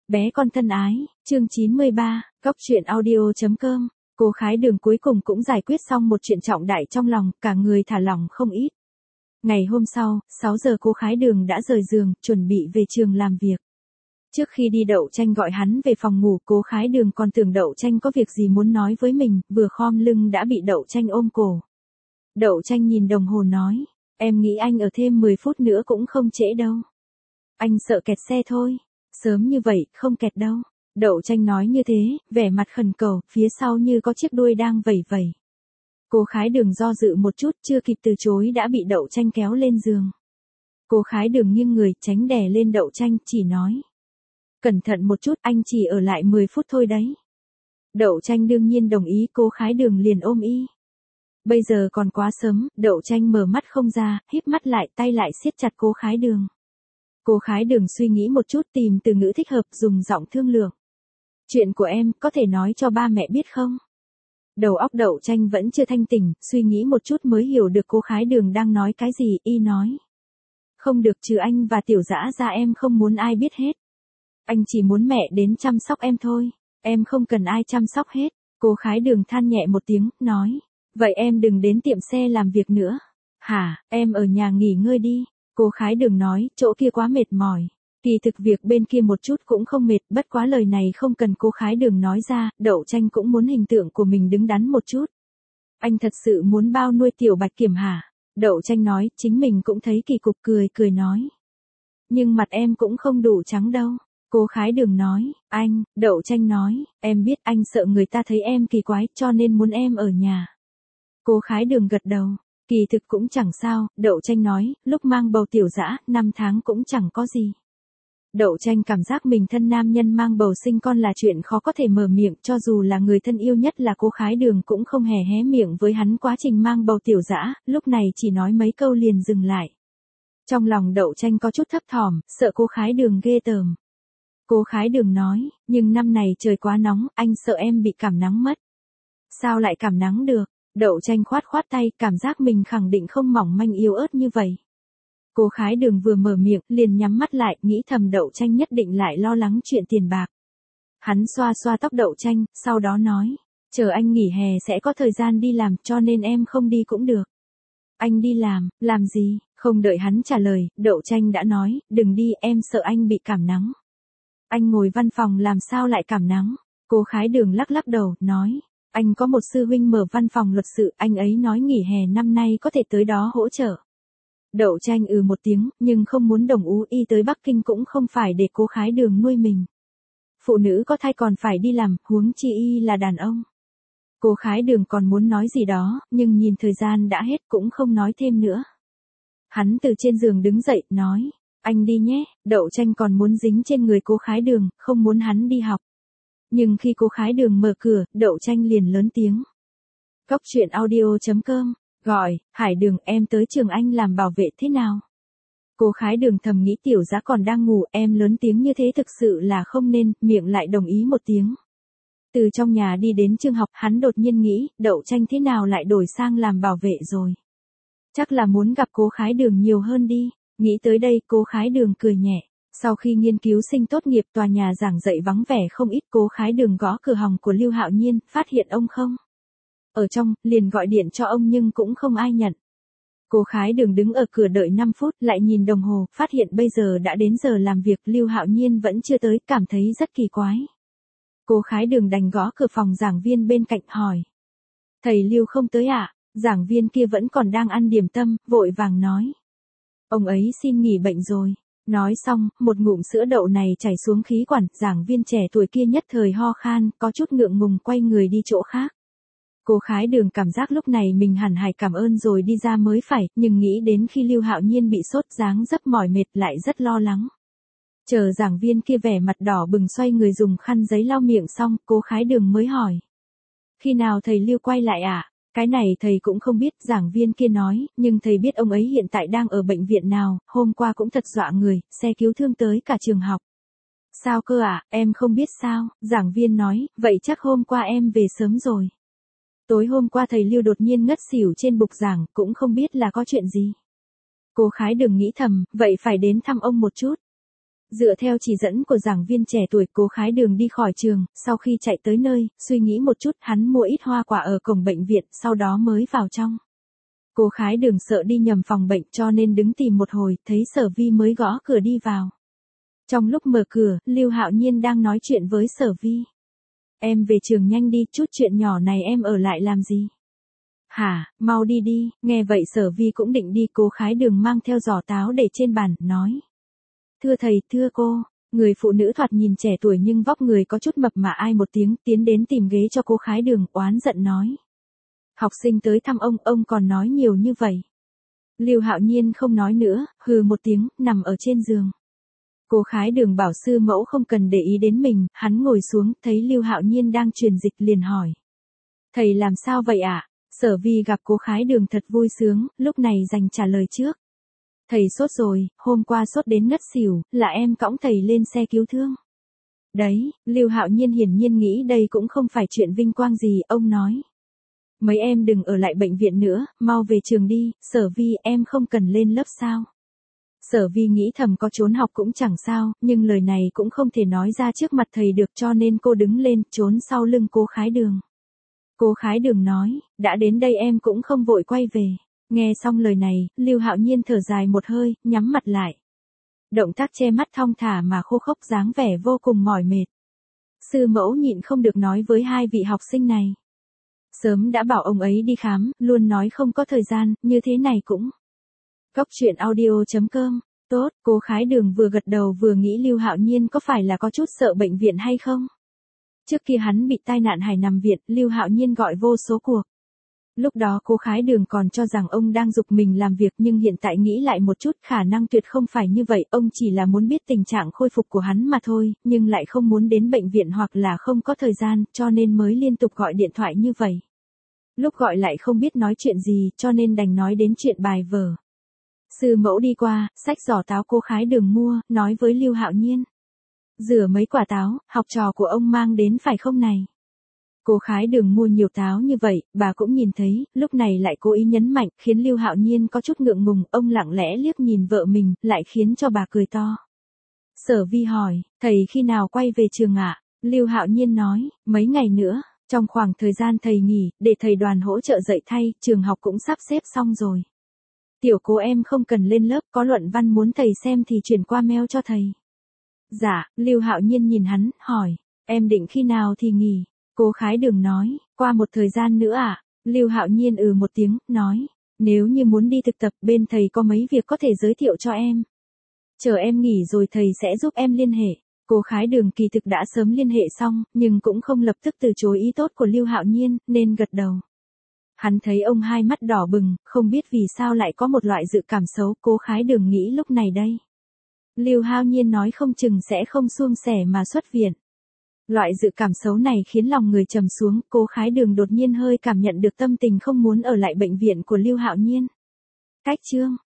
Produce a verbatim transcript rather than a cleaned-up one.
Bé con thân ái, chương chín mươi ba, Cóc truyện audio.com, cô Khái Đường cuối cùng cũng giải quyết xong một chuyện trọng đại trong lòng, cả người thả lỏng không ít. Ngày hôm sau, sáu giờ cô Khái Đường đã rời giường, chuẩn bị về trường làm việc. Trước khi đi Đậu Tranh gọi hắn về phòng ngủ, cô Khái Đường còn tưởng Đậu Tranh có việc gì muốn nói với mình, vừa khom lưng đã bị Đậu Tranh ôm cổ. Đậu Tranh nhìn đồng hồ nói, em nghĩ anh ở thêm mười phút nữa cũng không trễ đâu. Anh sợ kẹt xe thôi. Sớm như vậy, không kẹt đâu. Đậu Tranh nói như thế, vẻ mặt khẩn cầu, phía sau như có chiếc đuôi đang vẩy vẩy. Cô Khái Đường do dự một chút, chưa kịp từ chối đã bị Đậu Tranh kéo lên giường. Cô Khái Đường nghiêng người, tránh đè lên Đậu Tranh, chỉ nói. Cẩn thận một chút, anh chỉ ở lại mười phút thôi đấy. Đậu Tranh đương nhiên đồng ý, cô Khái Đường liền ôm y. Bây giờ còn quá sớm, Đậu Tranh mở mắt không ra, híp mắt lại, tay lại siết chặt cô Khái Đường. Cô Khái Đường suy nghĩ một chút, tìm từ ngữ thích hợp, dùng giọng thương lượng. Chuyện của em, có thể nói cho ba mẹ biết không? Đầu óc Đậu Tranh vẫn chưa thanh tỉnh, suy nghĩ một chút mới hiểu được cô Khái Đường đang nói cái gì, y nói. Không được, trừ anh và Tiểu Dã ra em không muốn ai biết hết. Anh chỉ muốn mẹ đến chăm sóc em thôi, em không cần ai chăm sóc hết. Cô Khái Đường than nhẹ một tiếng, nói. Vậy em đừng đến tiệm xe làm việc nữa. Hả, em ở nhà nghỉ ngơi đi. Cô Khái Đường nói, chỗ kia quá mệt mỏi. Kỳ thực việc bên kia một chút cũng không mệt, bất quá lời này không cần cô Khái Đường nói ra, Đậu Tranh cũng muốn hình tượng của mình đứng đắn một chút. Anh thật sự muốn bao nuôi Tiểu Bạch Kiểm hả? Đậu Tranh nói, chính mình cũng thấy kỳ cục, cười cười nói. Nhưng mặt em cũng không đủ trắng đâu. Cô Khái Đường nói, anh, Đậu Tranh nói, em biết anh sợ người ta thấy em kỳ quái, cho nên muốn em ở nhà. Cô Khái Đường gật đầu. Kỳ thực cũng chẳng sao, Đậu Tranh nói, lúc mang bầu Tiểu Dã, năm tháng cũng chẳng có gì. Đậu Tranh cảm giác mình thân nam nhân mang bầu sinh con là chuyện khó có thể mở miệng, cho dù là người thân yêu nhất là cô Khái Đường cũng không hề hé miệng với hắn quá trình mang bầu Tiểu Dã, lúc này chỉ nói mấy câu liền dừng lại. Trong lòng Đậu Tranh có chút thấp thỏm, sợ cô Khái Đường ghê tởm. Cô Khái Đường nói, nhưng năm này trời quá nóng, anh sợ em bị cảm nắng mất. Sao lại cảm nắng được? Đậu Tranh khoát khoát tay, cảm giác mình khẳng định không mỏng manh yếu ớt như vậy. Cô Khái Đường vừa mở miệng, liền nhắm mắt lại, nghĩ thầm Đậu Tranh nhất định lại lo lắng chuyện tiền bạc. Hắn xoa xoa tóc Đậu Tranh, sau đó nói, chờ anh nghỉ hè sẽ có thời gian đi làm, cho nên em không đi cũng được. Anh đi làm, làm gì? Không đợi hắn trả lời, Đậu Tranh đã nói, đừng đi, em sợ anh bị cảm nắng. Anh ngồi văn phòng làm sao lại cảm nắng? Cô Khái Đường lắc lắc đầu, nói. Anh có một sư huynh mở văn phòng luật sự, anh ấy nói nghỉ hè năm nay có thể tới đó hỗ trợ. Đậu Tranh ừ một tiếng, nhưng không muốn đồng ú y tới Bắc Kinh cũng không phải để cô Khái Đường nuôi mình. Phụ nữ có thai còn phải đi làm, huống chi y là đàn ông. Cô Khái Đường còn muốn nói gì đó, nhưng nhìn thời gian đã hết cũng không nói thêm nữa. Hắn từ trên giường đứng dậy, nói, anh đi nhé. Đậu Tranh còn muốn dính trên người cô Khái Đường, không muốn hắn đi học. Nhưng khi cô Khái Đường mở cửa, Đậu Tranh liền lớn tiếng. Cóc truyện audio.com, gọi, Hải Đường, em tới trường anh làm bảo vệ thế nào? Cô Khái Đường thầm nghĩ Tiểu Dã còn đang ngủ, em lớn tiếng như thế thực sự là không nên, miệng lại đồng ý một tiếng. Từ trong nhà đi đến trường học, hắn đột nhiên nghĩ, Đậu Tranh thế nào lại đổi sang làm bảo vệ rồi? Chắc là muốn gặp cô Khái Đường nhiều hơn đi. Nghĩ tới đây, cô Khái Đường cười nhẹ. Sau khi nghiên cứu sinh tốt nghiệp, tòa nhà giảng dạy vắng vẻ không ít, cô Khái Đường gõ cửa hòng của Lưu Hạo Nhiên, phát hiện ông không? Ở trong, liền gọi điện cho ông nhưng cũng không ai nhận. Cô Khái Đường đứng ở cửa đợi năm phút, lại nhìn đồng hồ, phát hiện bây giờ đã đến giờ làm việc, Lưu Hạo Nhiên vẫn chưa tới, cảm thấy rất kỳ quái. Cô Khái Đường đành gõ cửa phòng giảng viên bên cạnh hỏi. Thầy Lưu không tới ạ? À? Giảng viên kia vẫn còn đang ăn điểm tâm, vội vàng nói. Ông ấy xin nghỉ bệnh rồi. Nói xong, một ngụm sữa đậu này chảy xuống khí quản, giảng viên trẻ tuổi kia nhất thời ho khan, có chút ngượng ngùng quay người đi chỗ khác. Cô Khái Đường cảm giác lúc này mình hẳn hay cảm ơn rồi đi ra mới phải, nhưng nghĩ đến khi Lưu Hạo Nhiên bị sốt dáng dấp mỏi mệt lại rất lo lắng. Chờ giảng viên kia vẻ mặt đỏ bừng xoay người dùng khăn giấy lau miệng xong, cô Khái Đường mới hỏi. Khi nào thầy Lưu quay lại ạ? À? Cái này thầy cũng không biết, giảng viên kia nói, nhưng thầy biết ông ấy hiện tại đang ở bệnh viện nào, hôm qua cũng thật dọa người, xe cứu thương tới cả trường học. Sao cơ ạ, à? Em không biết sao, giảng viên nói, vậy chắc hôm qua em về sớm rồi. Tối hôm qua thầy Lưu đột nhiên ngất xỉu trên bục giảng, cũng không biết là có chuyện gì. Cô Khái Đường nghĩ thầm, vậy phải đến thăm ông một chút. Dựa theo chỉ dẫn của giảng viên trẻ tuổi, Cố Khái Đường đi khỏi trường, sau khi chạy tới nơi, suy nghĩ một chút, hắn mua ít hoa quả ở cổng bệnh viện, sau đó mới vào trong. Cố Khái Đường sợ đi nhầm phòng bệnh cho nên đứng tìm một hồi, thấy Sở Vi mới gõ cửa đi vào. Trong lúc mở cửa, Lưu Hạo Nhiên đang nói chuyện với Sở Vi. Em về trường nhanh đi, chút chuyện nhỏ này em ở lại làm gì? Hả, mau đi đi, nghe vậy Sở Vi cũng định đi, Cố Khái Đường mang theo giỏ táo để trên bàn, nói. Thưa thầy, thưa cô, người phụ nữ thoạt nhìn trẻ tuổi nhưng vóc người có chút mập mà ai một tiếng tiến đến tìm ghế cho Cố Khái Đường, oán giận nói. Học sinh tới thăm ông, ông còn nói nhiều như vậy. Lưu Hạo Nhiên không nói nữa, hừ một tiếng, nằm ở trên giường. Cố Khái Đường bảo sư mẫu không cần để ý đến mình, hắn ngồi xuống, thấy Lưu Hạo Nhiên đang truyền dịch liền hỏi. Thầy làm sao vậy ạ? À? Sở Vi gặp Cố Khái Đường thật vui sướng, lúc này dành trả lời trước. Thầy sốt rồi, hôm qua sốt đến ngất xỉu, là em cõng thầy lên xe cứu thương. Đấy, Lưu Hạo Nhiên hiển nhiên nghĩ đây cũng không phải chuyện vinh quang gì, ông nói. Mấy em đừng ở lại bệnh viện nữa, mau về trường đi, Sở Vi em không cần lên lớp sao. Sở Vi nghĩ thầm có trốn học cũng chẳng sao, nhưng lời này cũng không thể nói ra trước mặt thầy được cho nên cô đứng lên, trốn sau lưng Cố Khái Đường. Cố Khái Đường nói, đã đến đây em cũng không vội quay về. Nghe xong lời này, Lưu Hạo Nhiên thở dài một hơi, nhắm mặt lại. Động tác che mắt thong thả mà khô khốc dáng vẻ vô cùng mỏi mệt. Sư mẫu nhịn không được nói với hai vị học sinh này. Sớm đã bảo ông ấy đi khám, luôn nói không có thời gian, như thế này cũng. Cóc truyện audio chấm com, tốt, Cố Khái Đường vừa gật đầu vừa nghĩ Lưu Hạo Nhiên có phải là có chút sợ bệnh viện hay không? Trước kia hắn bị tai nạn hài nằm viện, Lưu Hạo Nhiên gọi vô số cuộc. Lúc đó Cố Khái Đường còn cho rằng ông đang giục mình làm việc nhưng hiện tại nghĩ lại một chút khả năng tuyệt không phải như vậy, ông chỉ là muốn biết tình trạng khôi phục của hắn mà thôi, nhưng lại không muốn đến bệnh viện hoặc là không có thời gian, cho nên mới liên tục gọi điện thoại như vậy. Lúc gọi lại không biết nói chuyện gì, cho nên đành nói đến chuyện bài vở. Sư mẫu đi qua, xách giỏ táo Cố Khái Đường mua, nói với Lưu Hạo Nhiên. Rửa mấy quả táo, học trò của ông mang đến phải không này? Cố Khái Đường mua nhiều táo như vậy, bà cũng nhìn thấy, lúc này lại cố ý nhấn mạnh, khiến Lưu Hạo Nhiên có chút ngượng ngùng, ông lặng lẽ liếc nhìn vợ mình, lại khiến cho bà cười to. Sở Vi hỏi, thầy khi nào quay về trường ạ? À? Lưu Hạo Nhiên nói, mấy ngày nữa, trong khoảng thời gian thầy nghỉ, để thầy đoàn hỗ trợ dạy thay, trường học cũng sắp xếp xong rồi. Tiểu Cố em không cần lên lớp, có luận văn muốn thầy xem thì chuyển qua mail cho thầy. Dạ, Lưu Hạo Nhiên nhìn hắn, hỏi, em định khi nào thì nghỉ? Cố Khái Đường nói, qua một thời gian nữa à? Lưu Hạo Nhiên ừ một tiếng, nói, nếu như muốn đi thực tập bên thầy có mấy việc có thể giới thiệu cho em. Chờ em nghỉ rồi thầy sẽ giúp em liên hệ. Cố Khái Đường kỳ thực đã sớm liên hệ xong, nhưng cũng không lập tức từ chối ý tốt của Lưu Hạo Nhiên, nên gật đầu. Hắn thấy ông hai mắt đỏ bừng, không biết vì sao lại có một loại dự cảm xấu, Cố Khái Đường nghĩ lúc này đây. Lưu Hạo Nhiên nói không chừng sẽ không suôn sẻ mà xuất viện. Loại dự cảm xấu này khiến lòng người trầm xuống, Cố Khái Đường đột nhiên hơi cảm nhận được tâm tình không muốn ở lại bệnh viện của Lưu Hạo Nhiên. Cách chương